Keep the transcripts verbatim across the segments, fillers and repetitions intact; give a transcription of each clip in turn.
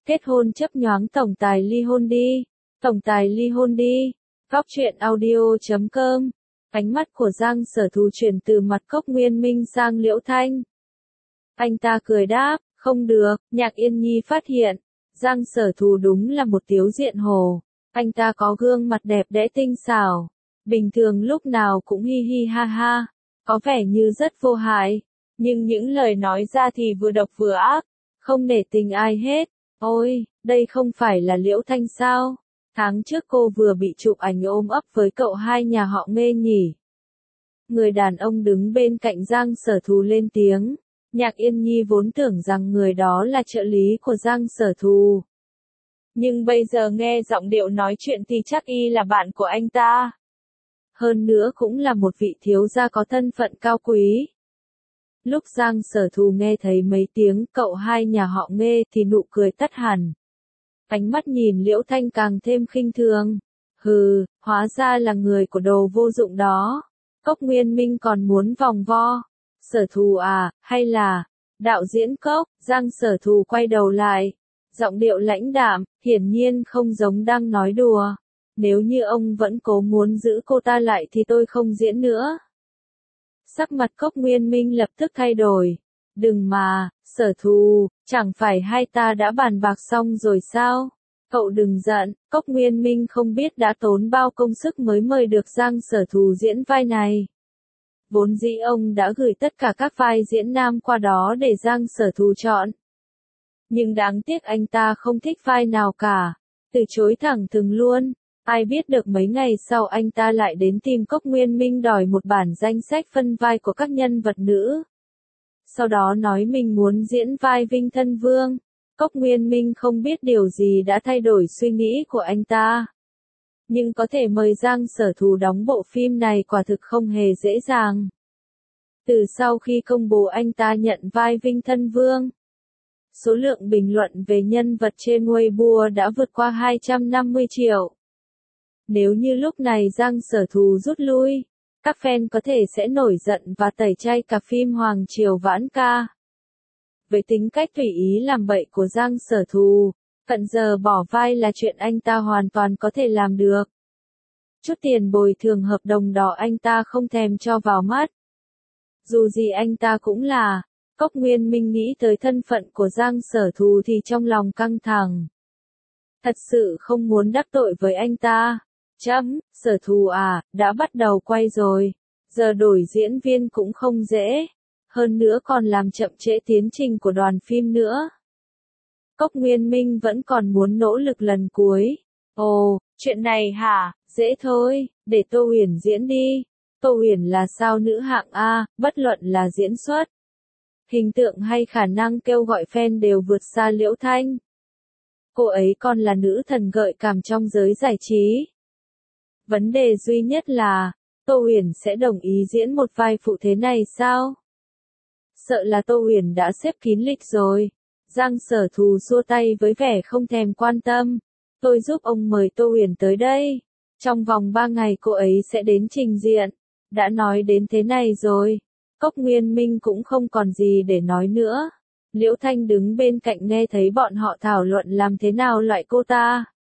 Kết hôn chấp nhoáng tổng tài ly hôn đi. Tổng tài ly hôn đi. Góc truyện audio chấm com. Ánh mắt của Giang Sở Thù chuyển từ mặt Cốc Nguyên Minh sang Liễu Thanh. Anh ta cười đáp, không được, Nhạc Yên Nhi phát hiện. Giang Sở Thù đúng là một tiếu diện hồ. Anh ta có gương mặt đẹp đẽ tinh xảo. Bình thường lúc nào cũng hi hi ha ha. Có vẻ như rất vô hại. Nhưng những lời nói ra thì vừa độc vừa ác. Không nể tình ai hết. Ôi, đây không phải là Liễu Thanh sao? Tháng trước cô vừa bị chụp ảnh ôm ấp với cậu hai nhà họ Nghê nhỉ. Người đàn ông đứng bên cạnh Giang Sở Thù lên tiếng. Nhạc Yên Nhi vốn tưởng rằng người đó là trợ lý của Giang Sở Thù. Nhưng bây giờ nghe giọng điệu nói chuyện thì chắc y là bạn của anh ta. Hơn nữa cũng là một vị thiếu gia có thân phận cao quý. Lúc Giang Sở Thù nghe thấy mấy tiếng cậu hai nhà họ Nghê thì nụ cười tắt hẳn. Ánh mắt nhìn Liễu Thanh càng thêm khinh thường. Hừ, hóa ra là người của đồ vô dụng đó. Cốc Nguyên Minh còn muốn vòng vo. Sở Thù à, hay là đạo diễn Cốc? Giang Sở Thù quay đầu lại. Giọng điệu lãnh đạm, hiển nhiên không giống đang nói đùa. Nếu như ông vẫn cố muốn giữ cô ta lại thì tôi không diễn nữa. Sắc mặt Cốc Nguyên Minh lập tức thay đổi. Đừng mà, Sở Thù, chẳng phải hai ta đã bàn bạc xong rồi sao? Cậu đừng giận, Cốc Nguyên Minh không biết đã tốn bao công sức mới mời được Giang Sở Thù diễn vai này. Vốn dĩ ông đã gửi tất cả các vai diễn nam qua đó để Giang Sở Thù chọn. Nhưng đáng tiếc anh ta không thích vai nào cả. Từ chối thẳng thừng luôn. Ai biết được mấy ngày sau anh ta lại đến tìm Cốc Nguyên Minh đòi một bản danh sách phân vai của các nhân vật nữ. Sau đó nói mình muốn diễn vai Vinh Thân Vương. Cốc Nguyên Minh không biết điều gì đã thay đổi suy nghĩ của anh ta. Nhưng có thể mời Giang Sở Thù đóng bộ phim này quả thực không hề dễ dàng. Từ sau khi công bố anh ta nhận vai Vinh Thân Vương, số lượng bình luận về nhân vật trên Weibo đã vượt qua hai trăm năm mươi triệu. Nếu như lúc này Giang Sở Thù rút lui, các fan có thể sẽ nổi giận và tẩy chay cả phim Hoàng Triều Vãn Ca. Với tính cách tùy ý làm bậy của Giang Sở Thù, cận giờ bỏ vai là chuyện anh ta hoàn toàn có thể làm được. Chút tiền bồi thường hợp đồng đó anh ta không thèm cho vào mắt. Dù gì anh ta cũng là, Cốc Nguyên Minh nghĩ tới thân phận của Giang Sở Thù thì trong lòng căng thẳng. Thật sự không muốn đắc tội với anh ta. Chấm, Sở Thù à, đã bắt đầu quay rồi. Giờ đổi diễn viên cũng không dễ. Hơn nữa còn làm chậm trễ tiến trình của đoàn phim nữa. Cốc Nguyên Minh vẫn còn muốn nỗ lực lần cuối. Ồ, chuyện này hả, dễ thôi, để Tô Huyền diễn đi. Tô Huyền là sao nữ hạng A, bất luận là diễn xuất, hình tượng hay khả năng kêu gọi fan đều vượt xa Liễu Thanh. Cô ấy còn là nữ thần gợi cảm trong giới giải trí. Vấn đề duy nhất là, Tô Huyền sẽ đồng ý diễn một vai phụ thế này sao? Sợ là Tô Huyền đã xếp kín lịch rồi. Giang Sở Thù xua tay với vẻ không thèm quan tâm. Tôi giúp ông mời Tô Huyền tới đây. Trong vòng ba ngày cô ấy sẽ đến trình diện. Đã nói đến thế này rồi. Cốc Nguyên Minh cũng không còn gì để nói nữa. Liễu Thanh đứng bên cạnh nghe thấy bọn họ thảo luận làm thế nào loại cô ta.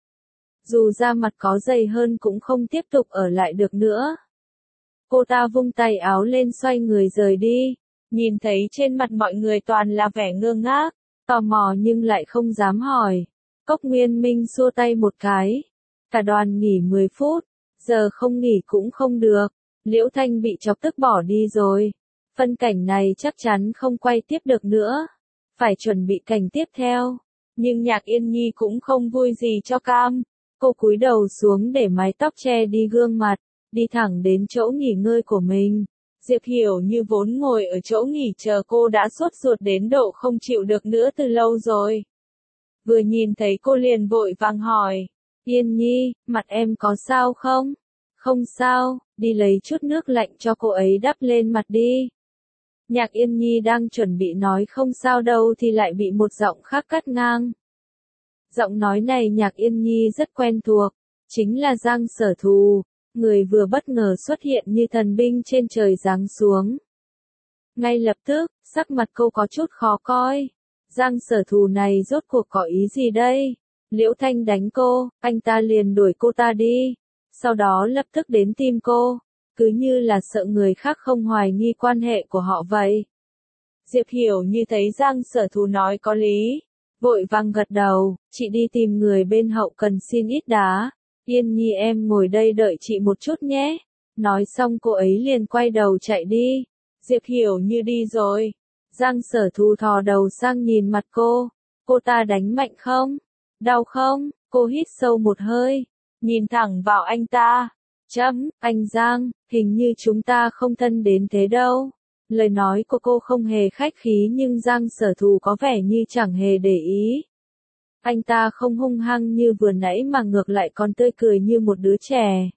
Dù da mặt có dày hơn cũng không tiếp tục ở lại được nữa. Cô ta vung tay áo lên xoay người rời đi. Nhìn thấy trên mặt mọi người toàn là vẻ ngơ ngác, tò mò nhưng lại không dám hỏi. Cốc Nguyên Minh xua tay một cái. Cả đoàn nghỉ mười phút, giờ không nghỉ cũng không được. Liễu Thanh bị chọc tức bỏ đi rồi. Phân cảnh này chắc chắn không quay tiếp được nữa. Phải chuẩn bị cảnh tiếp theo. Nhưng Nhạc Yên Nhi cũng không vui gì cho cam. Cô cúi đầu xuống để mái tóc che đi gương mặt, đi thẳng đến chỗ nghỉ ngơi của mình. Diệp Hiểu Như vốn ngồi ở chỗ nghỉ chờ cô đã sốt ruột đến độ không chịu được nữa từ lâu rồi. Vừa nhìn thấy cô liền vội vàng hỏi, Yên Nhi, mặt em có sao không? Không sao, đi lấy chút nước lạnh cho cô ấy đắp lên mặt đi. Nhạc Yên Nhi đang chuẩn bị nói không sao đâu thì lại bị một giọng khác cắt ngang. Giọng nói này Nhạc Yên Nhi rất quen thuộc, chính là Giang Sở Thù, người vừa bất ngờ xuất hiện như thần binh trên trời giáng xuống. Ngay lập tức, sắc mặt cô có chút khó coi. Giang Sở Thù này rốt cuộc có ý gì đây? Liễu Thanh đánh cô, anh ta liền đuổi cô ta đi. Sau đó lập tức đến tìm cô. Cứ như là sợ người khác không hoài nghi quan hệ của họ vậy. Diệp Hiểu như thấy Giang Sở Thù nói có lý. Vội vàng gật đầu, chị đi tìm người bên hậu cần xin ít đá. Yên Nhi em ngồi đây đợi chị một chút nhé. Nói xong cô ấy liền quay đầu chạy đi. Diệp Hiểu như đi rồi. Giang Sở Thù thò đầu sang nhìn mặt cô. Cô ta đánh mạnh không? Đau không? Cô hít sâu một hơi. Nhìn thẳng vào anh ta. Chấm, anh Giang, hình như chúng ta không thân đến thế đâu. Lời nói của cô không hề khách khí nhưng Giang Sở Thù có vẻ như chẳng hề để ý. Anh ta không hung hăng như vừa nãy mà ngược lại còn tươi cười như một đứa trẻ.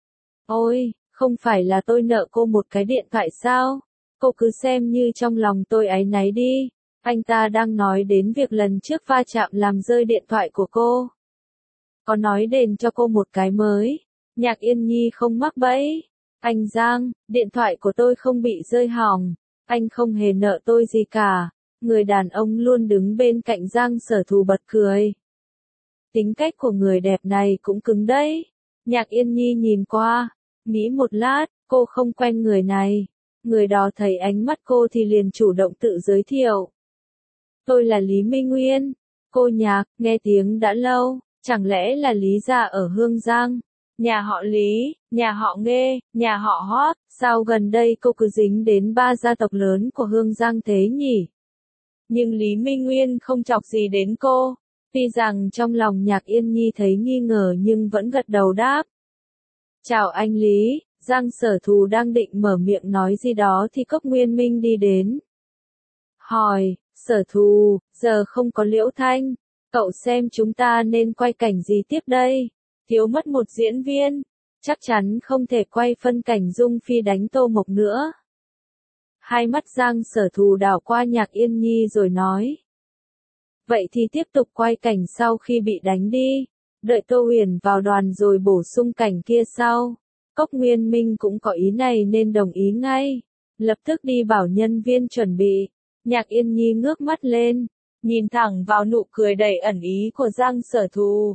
Ôi, không phải là tôi nợ cô một cái điện thoại sao? Cô cứ xem như trong lòng tôi áy náy đi. Anh ta đang nói đến việc lần trước va chạm làm rơi điện thoại của cô. Có nói đền cho cô một cái mới. Nhạc Yên Nhi không mắc bẫy. Anh Giang, điện thoại của tôi không bị rơi hỏng. Anh không hề nợ tôi gì cả. Người đàn ông luôn đứng bên cạnh Giang Sở Thù bật cười. Tính cách của người đẹp này cũng cứng đấy. Nhạc Yên Nhi nhìn qua. Nghĩ một lát, cô không quen người này. Người đó thấy ánh mắt cô thì liền chủ động tự giới thiệu. Tôi là Lý Minh Nguyên. Cô Nhạc, nghe tiếng đã lâu. Chẳng lẽ là Lý gia ở Hương Giang? Nhà họ Lý, nhà họ Nghê, nhà họ Hót, sao gần đây cô cứ dính đến ba gia tộc lớn của Hương Giang thế nhỉ? Nhưng Lý Minh Nguyên không chọc gì đến cô. Tuy rằng trong lòng Nhạc Yên Nhi thấy nghi ngờ nhưng vẫn gật đầu đáp. Chào anh Lý, Giang Sở Thù đang định mở miệng nói gì đó thì Cốc Nguyên Minh đi đến. Hỏi, Sở Thù, giờ không có Liễu Thanh, cậu xem chúng ta nên quay cảnh gì tiếp đây? Thiếu mất một diễn viên, chắc chắn không thể quay phân cảnh Dung Phi đánh Tô Mộc nữa. Hai mắt Giang Sở Thù đảo qua Nhạc Yên Nhi rồi nói. Vậy thì tiếp tục quay cảnh sau khi bị đánh đi, đợi Tô Huyền vào đoàn rồi bổ sung cảnh kia sau. Cốc Nguyên Minh cũng có ý này nên đồng ý ngay, lập tức đi bảo nhân viên chuẩn bị. Nhạc Yên Nhi ngước mắt lên, nhìn thẳng vào nụ cười đầy ẩn ý của Giang Sở Thù.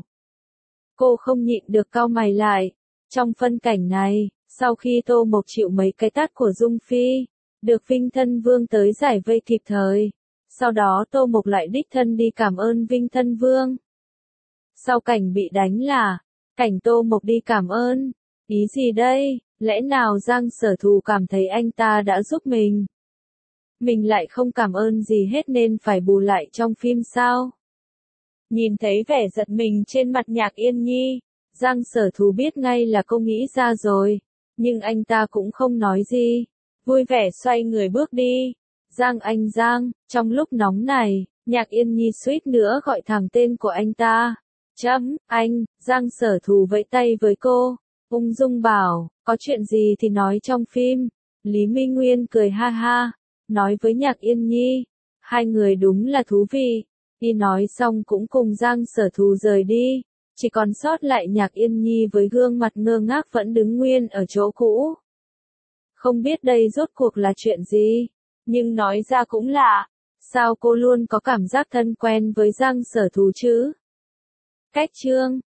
Cô không nhịn được cau mày lại. Trong phân cảnh này, sau khi Tô Mộc chịu mấy cái tát của Dung Phi, được Vinh Thân Vương tới giải vây kịp thời. Sau đó Tô Mộc lại đích thân đi cảm ơn Vinh Thân Vương. Sau cảnh bị đánh là, cảnh Tô Mộc đi cảm ơn. Ý gì đây? Lẽ nào Giang Sở Thù cảm thấy anh ta đã giúp mình? Mình lại không cảm ơn gì hết nên phải bù lại trong phim sao? Nhìn thấy vẻ giật mình trên mặt Nhạc Yên Nhi, Giang Sở Thù biết ngay là cô nghĩ ra rồi, nhưng anh ta cũng không nói gì, vui vẻ xoay người bước đi. Giang anh Giang, trong lúc nóng này, Nhạc Yên Nhi suýt nữa gọi thẳng tên của anh ta. Chấm, anh, Giang Sở Thù vẫy tay với cô, ung dung bảo, có chuyện gì thì nói trong phim. Lý Minh Nguyên cười ha ha, nói với Nhạc Yên Nhi, hai người đúng là thú vị. Đi nói xong cũng cùng Giang Sở Thù rời đi, chỉ còn sót lại Nhạc Yên Nhi với gương mặt ngơ ngác vẫn đứng nguyên ở chỗ cũ. Không biết đây rốt cuộc là chuyện gì, nhưng nói ra cũng lạ, sao cô luôn có cảm giác thân quen với Giang Sở Thù chứ? Cách chương